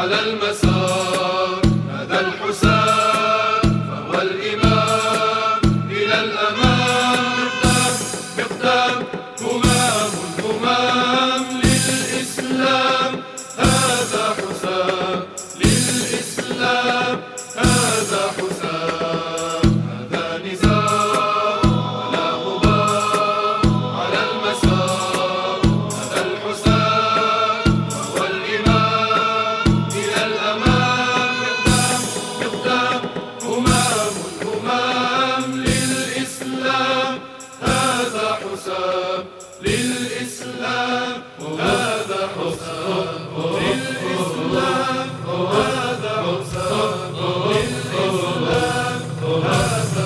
على المسار، هذا الحسام فهو الإمام إلى الأمام. مقدام همام الهمام للإسلام، هذا حسام للإسلام، هذا حسام. هذا نزار ولا غبار على المسار، هذا الحسام وهو الإمام إلى الأمام. مقدام همام الهمام للإسلام، هذا حسام للإسلام، هذا حسام للإسلام، هذا حسام للإسلام، هذا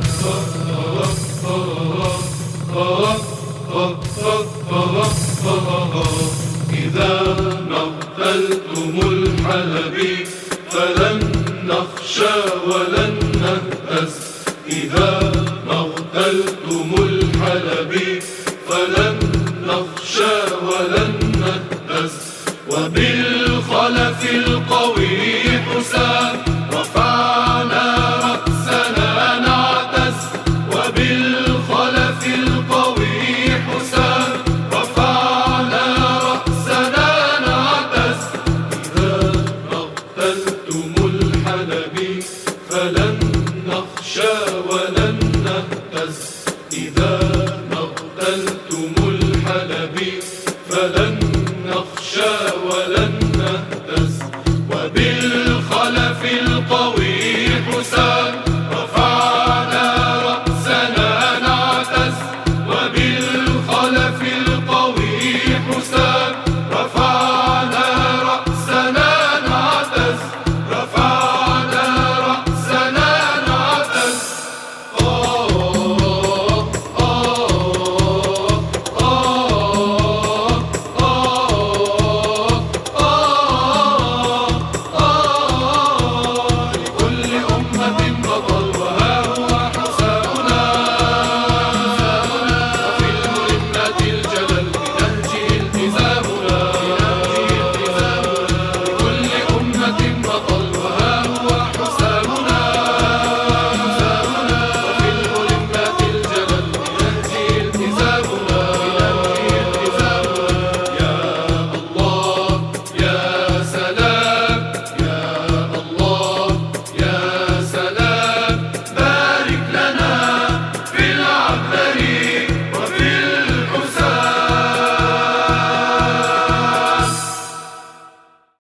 إذا نقتلتم الحلبي فلن نخشى ولن نهتز، إذا نقتلتم الحلبي فلن نخشى ولن نهتز. وبالخلف القوي حسام رفعنا رأسنا نعتز، وبالخلف القوي حسام رفعنا رأسنا نعتز. إذا نقتلتم الحلبي فلن نخشى ولن نهتز، إذا نقتلتم الحلبي فلن نخشى ولن نهتز. وبالخلف القوي حسام